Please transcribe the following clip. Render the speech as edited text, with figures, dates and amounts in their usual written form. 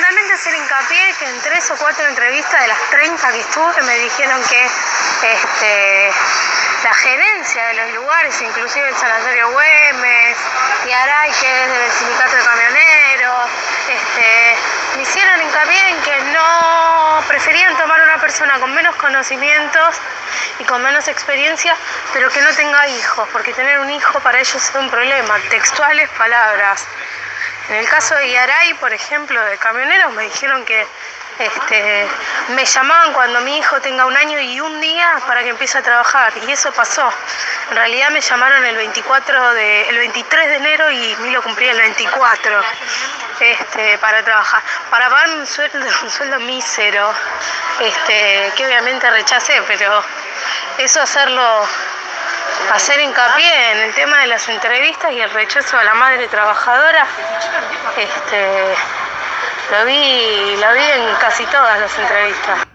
fundamentalmente hacer hincapié que en 3 o 4 entrevistas de las 30 que estuve me dijeron que la gerencia de los lugares, inclusive el Sanatorio Güemes y Aray, que es del sindicato de camioneros, me hicieron hincapié en que no preferían tomar una persona con menos conocimientos y con menos experiencia, pero que no tenga hijos, porque tener un hijo para ellos es un problema. Textuales palabras. En el caso de Iaray, por ejemplo, de camioneros, me dijeron que me llamaban cuando mi hijo tenga 1 año y 1 día para que empiece a trabajar, y eso pasó. En realidad me llamaron el 23 de enero y me lo cumplí el 24 para trabajar, para pagarme un sueldo mísero, que obviamente rechacé, pero eso hacer hincapié en el tema de las entrevistas y el rechazo a la madre trabajadora, lo vi en casi todas las entrevistas.